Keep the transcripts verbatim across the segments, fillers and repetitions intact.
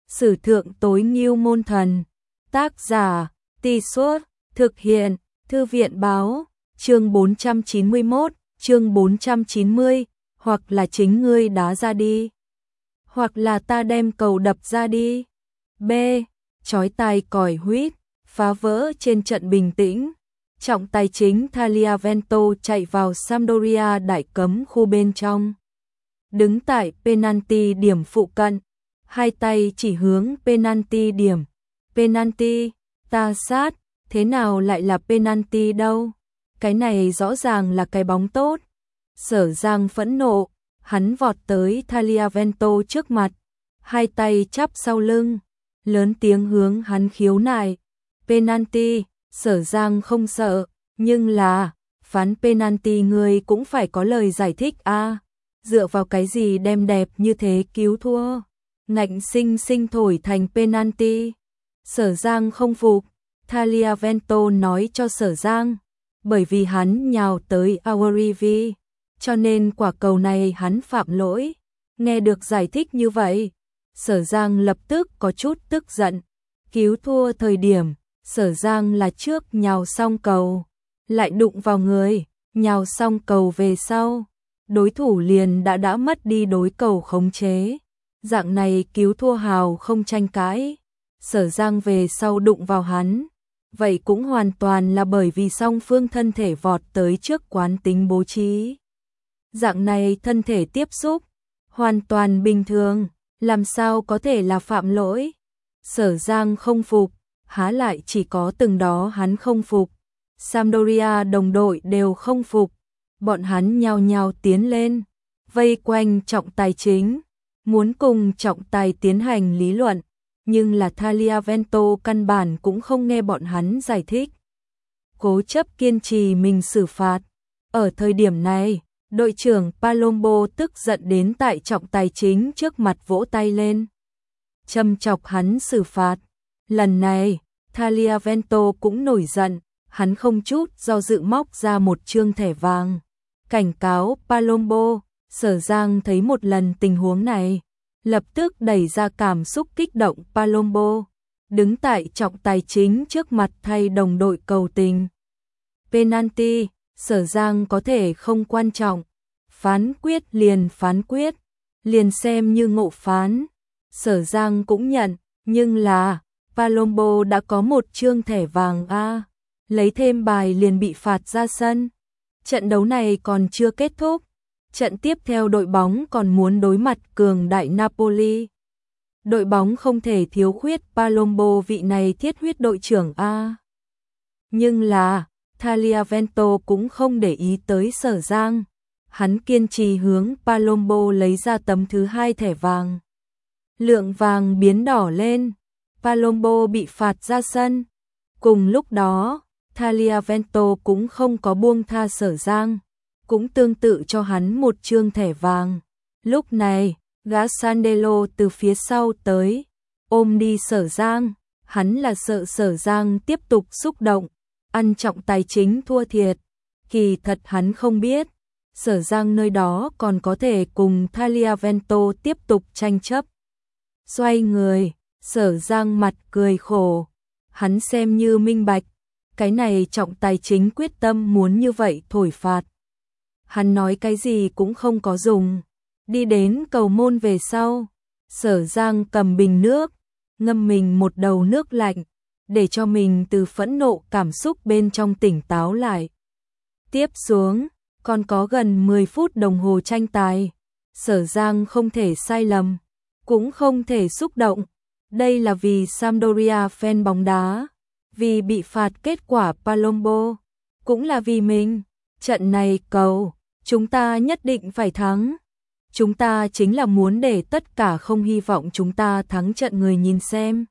Sử thượng tối ngưu môn thần. Tác giả, Tì Suốt, thực hiện, Thư viện báo, chương bốn trăm chín mươi mốt, chương bốn trăm chín mươi, hoặc là chính ngươi đá ra đi, hoặc là ta đem cầu đập ra đi. B. Chói tai còi huýt, phá vỡ trên trận bình tĩnh. Trọng tài chính Tagliavento chạy vào Sampdoria đại cấm khu bên trong. Đứng tại penalty điểm phụ cận, hai tay chỉ hướng penalty điểm. Penalty, ta sát, thế nào lại là penalty đâu? Cái này rõ ràng là cái bóng tốt. Sở Giang phẫn nộ, hắn vọt tới Tagliavento trước mặt, hai tay chắp sau lưng, lớn tiếng hướng hắn khiếu nại. Penalty, Sở Giang không sợ, nhưng là, phán penalty ngươi cũng phải có lời giải thích a. À, dựa vào cái gì đem đẹp như thế cứu thua, ngạnh sinh sinh thổi thành penalty. Sở Giang không phục, Tagliavento nói cho Sở Giang, bởi vì hắn nhào tới Aurivi, cho nên quả cầu này hắn phạm lỗi. Nghe được giải thích như vậy, Sở Giang lập tức có chút tức giận. Cứu thua thời điểm, Sở Giang là trước nhào xong cầu, lại đụng vào người, nhào xong cầu về sau, đối thủ liền đã đã mất đi đối cầu khống chế. Dạng này cứu thua hào không tranh cãi. Sở Giang về sau đụng vào hắn, vậy cũng hoàn toàn là bởi vì song phương thân thể vọt tới trước quán tính bố trí. Dạng này thân thể tiếp xúc, hoàn toàn bình thường, làm sao có thể là phạm lỗi. Sở Giang không phục, há lại chỉ có từng đó hắn không phục. Sampdoria đồng đội đều không phục, bọn hắn nhao nhao tiến lên, vây quanh trọng tài chính, muốn cùng trọng tài tiến hành lý luận, nhưng là Tagliavento căn bản cũng không nghe bọn hắn giải thích. Cố chấp kiên trì mình xử phạt. Ở thời điểm này, đội trưởng Palombo tức giận đến tại trọng tài chính trước mặt vỗ tay lên, châm chọc hắn xử phạt. Lần này, Tagliavento cũng nổi giận, hắn không chút do dự móc ra một trương thẻ vàng, cảnh cáo Palombo. Sở Giang thấy một lần tình huống này, lập tức đẩy ra cảm xúc kích động Palombo, đứng tại trọng tài chính trước mặt thay đồng đội cầu tình. Penalty, Sở Giang có thể không quan trọng, phán quyết liền phán quyết, liền xem như ngộ phán. Sở Giang cũng nhận, nhưng là Palombo đã có một trương thẻ vàng a, lấy thêm bài liền bị phạt ra sân. Trận đấu này còn chưa kết thúc, trận tiếp theo đội bóng còn muốn đối mặt cường đại Napoli. Đội bóng không thể thiếu khuyết Palombo vị này thiết huyết đội trưởng a. Nhưng là Tagliavento cũng không để ý tới Sở Giang, hắn kiên trì hướng Palombo lấy ra tấm thứ hai thẻ vàng. Lượng vàng biến đỏ lên, Palombo bị phạt ra sân. Cùng lúc đó, Tagliavento cũng không có buông tha Sở Giang, cũng tương tự cho hắn một trương thẻ vàng. Lúc này, gã Sandelo từ phía sau tới, ôm đi Sở Giang, hắn là sợ Sở Giang tiếp tục xúc động, ăn trọng tài chính thua thiệt. Kỳ thật hắn không biết, Sở Giang nơi đó còn có thể cùng Tagliavento tiếp tục tranh chấp. Xoay người, Sở Giang mặt cười khổ, hắn xem như minh bạch, cái này trọng tài chính quyết tâm muốn như vậy thổi phạt. Hắn nói cái gì cũng không có dùng. Đi đến cầu môn về sau, Sở Giang cầm bình nước, ngâm mình một đầu nước lạnh, để cho mình từ phẫn nộ cảm xúc bên trong tỉnh táo lại. Tiếp xuống, còn có gần mười phút đồng hồ tranh tài. Sở Giang không thể sai lầm, cũng không thể xúc động. Đây là vì Sampdoria fan bóng đá, vì bị phạt kết quả Palombo, cũng là vì mình. Trận này cầu, chúng ta nhất định phải thắng. Chúng ta chính là muốn để tất cả không hy vọng chúng ta thắng trận người nhìn xem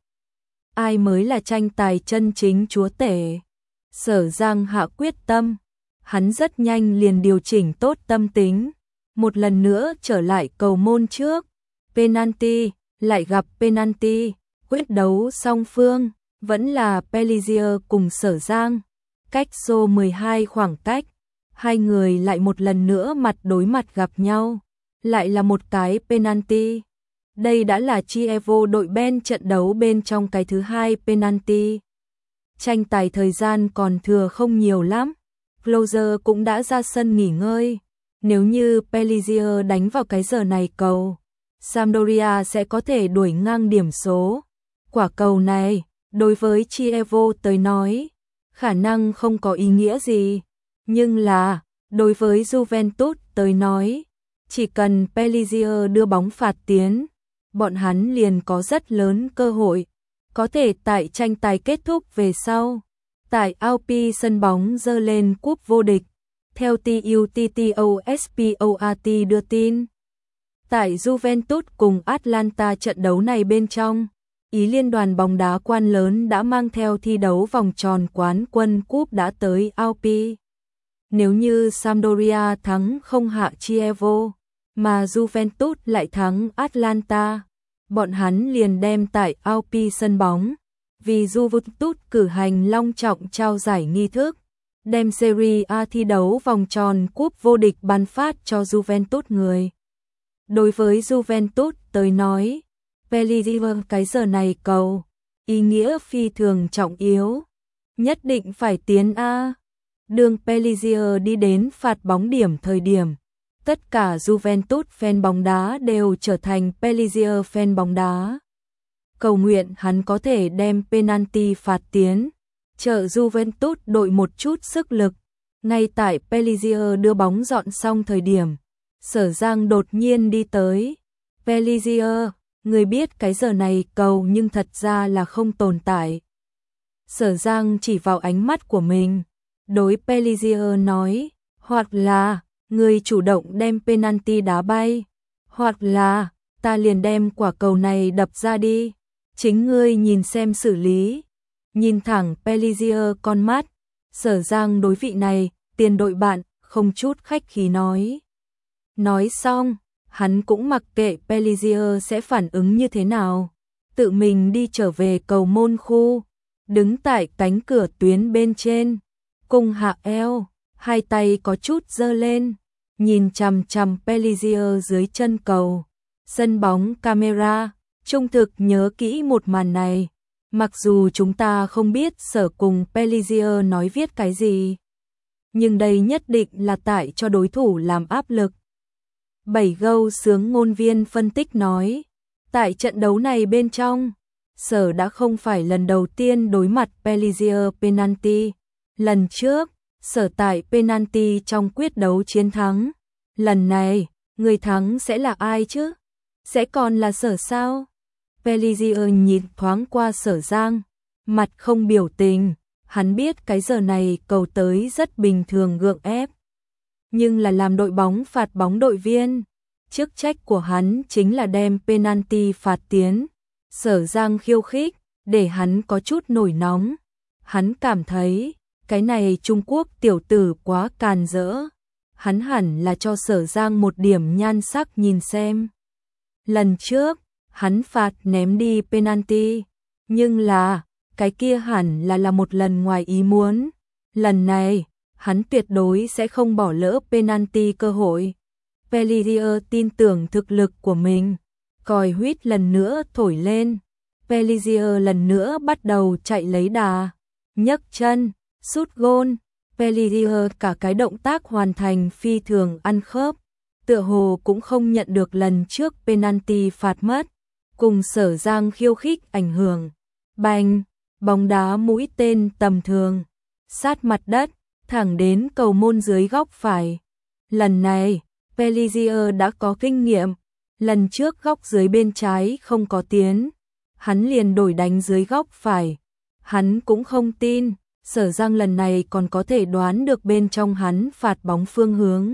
ai mới là tranh tài chân chính chúa tể. Sở Giang hạ quyết tâm, hắn rất nhanh liền điều chỉnh tốt tâm tính, một lần nữa trở lại cầu môn trước. Penalty, lại gặp penalty, quyết đấu song phương vẫn là Pellissier cùng Sở Giang, cách số mười hai khoảng cách, hai người lại một lần nữa mặt đối mặt gặp nhau, lại là một cái penalty. Đây đã là Chievo đội Ben trận đấu bên trong cái thứ hai penalty. Tranh tài thời gian còn thừa không nhiều lắm. Closer cũng đã ra sân nghỉ ngơi. Nếu như Pellissier đánh vào cái giờ này cầu, Sampdoria sẽ có thể đuổi ngang điểm số. Quả cầu này, đối với Chievo tới nói, khả năng không có ý nghĩa gì. Nhưng là, đối với Juventus tới nói, chỉ cần Pellissier đưa bóng phạt tiến, bọn hắn liền có rất lớn cơ hội, có thể tại tranh tài kết thúc về sau. Tại Alpi sân bóng dơ lên cúp vô địch, theo TUTTOSPORT đưa tin. Tại Juventus cùng Atlanta trận đấu này bên trong, Ý liên đoàn bóng đá quan lớn đã mang theo thi đấu vòng tròn quán quân cúp đã tới Alpi. Nếu như Sampdoria thắng không hạ Chievo, mà Juventus lại thắng Atlanta, bọn hắn liền đem tại Alpi sân bóng, vì Juventus cử hành long trọng trao giải nghi thức, đem Serie A thi đấu vòng tròn cúp vô địch ban phát cho Juventus người. Đối với Juventus tới nói, Pellissier cái giờ này cầu, ý nghĩa phi thường trọng yếu, nhất định phải tiến A. Đường Pellissier đi đến phạt bóng điểm thời điểm, tất cả Juventus fan bóng đá đều trở thành Pellissier fan bóng đá. Cầu nguyện hắn có thể đem penalty phạt tiến, trợ Juventus đội một chút sức lực. Ngay tại Pellissier đưa bóng dọn xong thời điểm, Sở Giang đột nhiên đi tới. Pellissier, người biết cái giờ này cầu nhưng thật ra là không tồn tại. Sở Giang chỉ vào ánh mắt của mình, đối Pellissier nói, hoặc là người chủ động đem penalty đá bay, hoặc là ta liền đem quả cầu này đập ra đi, chính ngươi nhìn xem xử lý. Nhìn thẳng Pellissier con mắt, Sở Giang đối vị này, tiền đội bạn, không chút khách khí nói. Nói xong, hắn cũng mặc kệ Pellissier sẽ phản ứng như thế nào, tự mình đi trở về cầu môn khu, đứng tại cánh cửa tuyến bên trên, cùng hạ eo, hai tay có chút giơ lên, nhìn chằm chằm Pellissier dưới chân cầu. Sân bóng camera, trung thực nhớ kỹ một màn này, mặc dù chúng ta không biết Sở cùng Pellissier nói viết cái gì, nhưng đây nhất định là tại cho đối thủ làm áp lực. Bảy gâu sướng ngôn viên phân tích nói, tại trận đấu này bên trong, Sở đã không phải lần đầu tiên đối mặt Pellissier penalty. Lần trước, Sở tại penalty trong quyết đấu chiến thắng. Lần này, người thắng sẽ là ai chứ? Sẽ còn là Sở sao? Pellissier nhìn thoáng qua Sở Giang, mặt không biểu tình, hắn biết cái giờ này cầu tới rất bình thường gượng ép. Nhưng là làm đội bóng phạt bóng đội viên, chức trách của hắn chính là đem penalty phạt tiến. Sở Giang khiêu khích, để hắn có chút nổi nóng. Hắn cảm thấy, cái này Trung Quốc tiểu tử quá càn rỡ. Hắn hẳn là cho Sở Giang một điểm nhan sắc nhìn xem. Lần trước, hắn phạt ném đi penalty, nhưng là, cái kia hẳn là là một lần ngoài ý muốn. Lần này, hắn tuyệt đối sẽ không bỏ lỡ penalty cơ hội. Pellissier tin tưởng thực lực của mình, còi huýt lần nữa thổi lên. Pellissier lần nữa bắt đầu chạy lấy đà, nhấc chân, sút gôn. Pellissier cả cái động tác hoàn thành phi thường ăn khớp, tựa hồ cũng không nhận được lần trước penalty phạt mất, cùng Sở Giang khiêu khích ảnh hưởng. Bành, bóng đá mũi tên tầm thường, sát mặt đất, thẳng đến cầu môn dưới góc phải. Lần này, Pellissier đã có kinh nghiệm, lần trước góc dưới bên trái không có tiến, hắn liền đổi đánh dưới góc phải. Hắn cũng không tin, Sở Giang lần này còn có thể đoán được bên trong hắn phạt bóng phương hướng.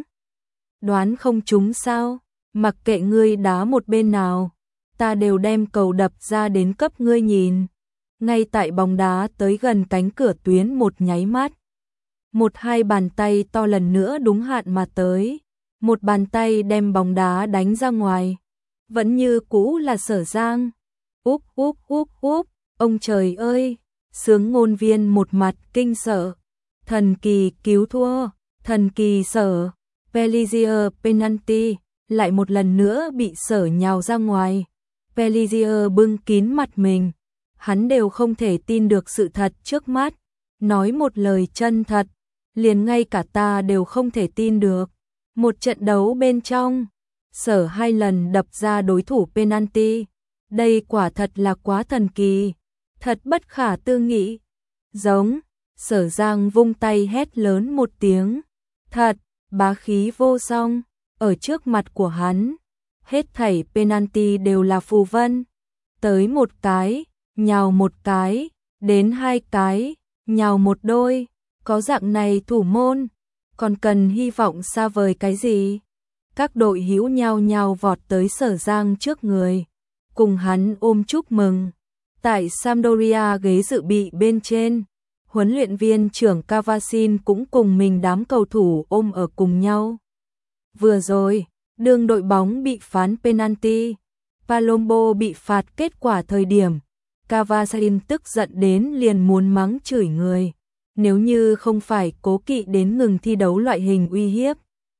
Đoán không trúng sao? Mặc kệ ngươi đá một bên nào, ta đều đem cầu đập ra đến cấp ngươi nhìn. Ngay tại bóng đá tới gần cánh cửa tuyến một nháy mắt, một hai bàn tay to lần nữa đúng hạn mà tới, một bàn tay đem bóng đá đánh ra ngoài. Vẫn như cũ là Sở Giang. Úp úp úp úp, ông trời ơi, sướng ngôn viên một mặt kinh sợ. Thần kỳ cứu thua, thần kỳ Sở. Pellissier penalty, lại một lần nữa bị Sở nhào ra ngoài. Pellissier bưng kín mặt mình, hắn đều không thể tin được sự thật trước mắt, nói một lời chân thật, liền ngay cả ta đều không thể tin được. Một trận đấu bên trong, Sở hai lần đập ra đối thủ penalty, đây quả thật là quá thần kỳ, thật bất khả tư nghị. Giống, Sở Giang vung tay hét lớn một tiếng, thật, bá khí vô song, ở trước mặt của hắn, hết thảy penalty đều là phù vân, tới một cái, nhào một cái, đến hai cái, nhào một đôi, có dạng này thủ môn, còn cần hy vọng xa vời cái gì? Các đội hữu nhao nhao vọt tới Sở Giang trước người, cùng hắn ôm chúc mừng. Tại Sampdoria ghế dự bị bên trên, huấn luyện viên trưởng Cavasin cũng cùng mình đám cầu thủ ôm ở cùng nhau. Vừa rồi, đường đội bóng bị phán penalty, Palombo bị phạt kết quả thời điểm, Cavasin tức giận đến liền muốn mắng chửi người. Nếu như không phải cố kỵ đến ngừng thi đấu loại hình uy hiếp,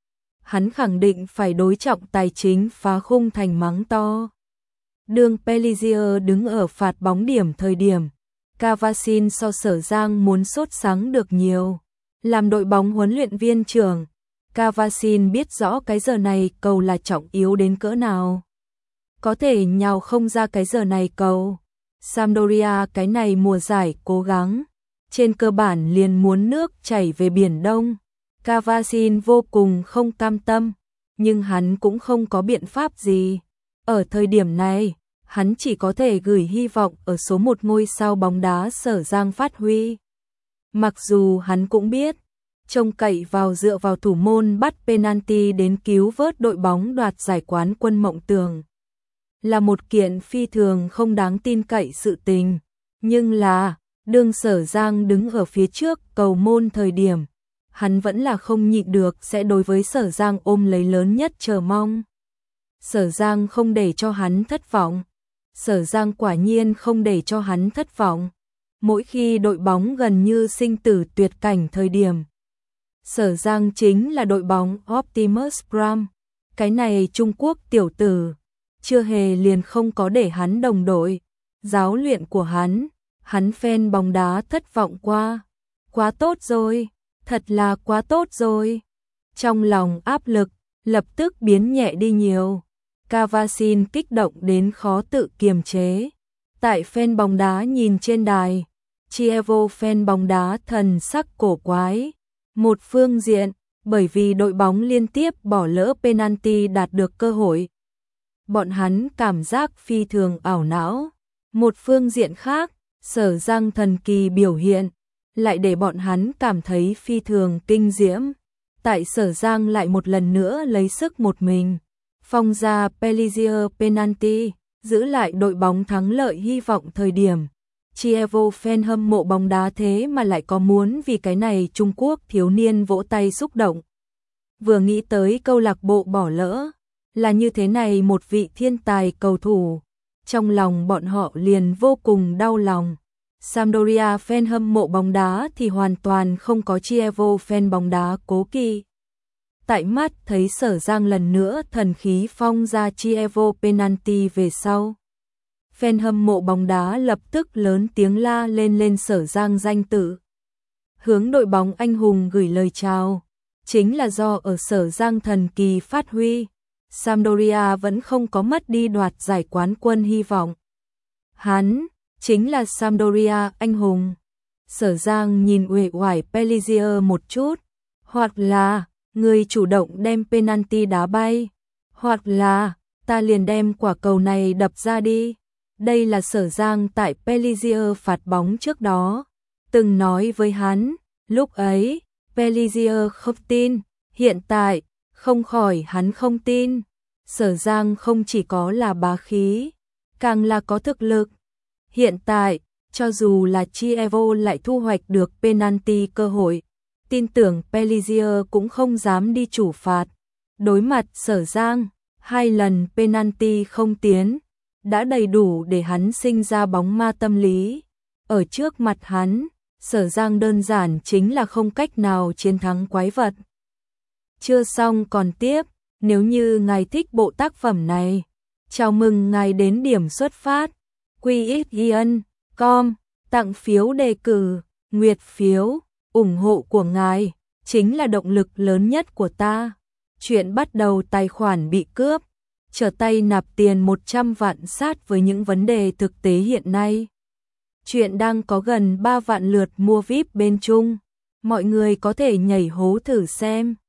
hắn khẳng định phải đối trọng tài chính phá khung thành mắng to. Đường Pellissier đứng ở phạt bóng điểm thời điểm, Cavasin so Sở Giang muốn sốt sắng được nhiều. Làm đội bóng huấn luyện viên trưởng, Cavasin biết rõ cái giờ này cầu là trọng yếu đến cỡ nào. Có thể nhào không ra cái giờ này cầu. Sampdoria cái này mùa giải cố gắng, trên cơ bản liền muốn nước chảy về Biển Đông. Cavasin vô cùng không cam tâm, nhưng hắn cũng không có biện pháp gì. Ở thời điểm này, hắn chỉ có thể gửi hy vọng ở số một ngôi sao bóng đá Sở Giang phát huy. Mặc dù hắn cũng biết, trông cậy vào dựa vào thủ môn bắt penalty đến cứu vớt đội bóng đoạt giải quán quân mộng tưởng, là một kiện phi thường không đáng tin cậy sự tình. Nhưng là, đương Sở Giang đứng ở phía trước cầu môn thời điểm, hắn vẫn là không nhịn được sẽ đối với Sở Giang ôm lấy lớn nhất chờ mong. Sở Giang không để cho hắn thất vọng. Sở Giang quả nhiên không để cho hắn thất vọng. Mỗi khi đội bóng gần như sinh tử tuyệt cảnh thời điểm, Sở Giang chính là đội bóng Optimus Prime. Cái này Trung Quốc tiểu tử, chưa hề liền không có để hắn đồng đội. Giáo luyện của hắn, hắn fan bóng đá thất vọng qua. Quá tốt rồi, thật là quá tốt rồi. Trong lòng áp lực, lập tức biến nhẹ đi nhiều. Cavasin kích động đến khó tự kiềm chế. Tại fan bóng đá nhìn trên đài, Chievo fan bóng đá thần sắc cổ quái. Một phương diện, bởi vì đội bóng liên tiếp bỏ lỡ penalty đạt được cơ hội, bọn hắn cảm giác phi thường ảo não. Một phương diện khác, Sở Giang thần kỳ biểu hiện, lại để bọn hắn cảm thấy phi thường kinh diễm. Tại Sở Giang lại một lần nữa lấy sức một mình, phong ra Pellissier penalty, giữ lại đội bóng thắng lợi hy vọng thời điểm. Chievo fan hâm mộ bóng đá thế mà lại có muốn vì cái này Trung Quốc thiếu niên vỗ tay xúc động. Vừa nghĩ tới câu lạc bộ bỏ lỡ, là như thế này một vị thiên tài cầu thủ, trong lòng bọn họ liền vô cùng đau lòng. Sampdoria fan hâm mộ bóng đá thì hoàn toàn không có Chievo fan bóng đá cố kỵ. Tại mắt thấy Sở Giang lần nữa thần khí phong ra Chievo penalty về sau, fan hâm mộ bóng đá lập tức lớn tiếng la lên lên Sở Giang danh tự, hướng đội bóng anh hùng gửi lời chào. Chính là do ở Sở Giang thần kỳ phát huy, Sampdoria vẫn không có mất đi đoạt giải quán quân hy vọng. Hắn chính là Sampdoria anh hùng. Sở Giang nhìn uể oải Pellissier một chút, hoặc là người chủ động đem penalty đá bay, hoặc là ta liền đem quả cầu này đập ra đi. Đây là Sở Giang tại Pellissier phạt bóng trước đó từng nói với hắn. Lúc ấy Pellissier không tin, hiện tại không khỏi hắn không tin. Sở Giang không chỉ có là bá khí, càng là có thực lực. Hiện tại, cho dù là Chievo lại thu hoạch được penalty cơ hội, tin tưởng Pellissier cũng không dám đi chủ phạt. Đối mặt Sở Giang, hai lần penalty không tiến, đã đầy đủ để hắn sinh ra bóng ma tâm lý. Ở trước mặt hắn, Sở Giang đơn giản chính là không cách nào chiến thắng quái vật. Chưa xong còn tiếp, nếu như ngài thích bộ tác phẩm này, Chào mừng ngài đến điểm xuất phát. quy ích ion chấm com tặng phiếu đề cử, nguyệt phiếu, ủng hộ của ngài chính là động lực lớn nhất của ta. Chuyện bắt đầu tài khoản bị cướp, trở tay nạp tiền một trăm vạn sát với những vấn đề thực tế hiện nay. Chuyện đang có gần ba vạn lượt mua vi ai pi bên Trung. Mọi người có thể nhảy hố thử xem.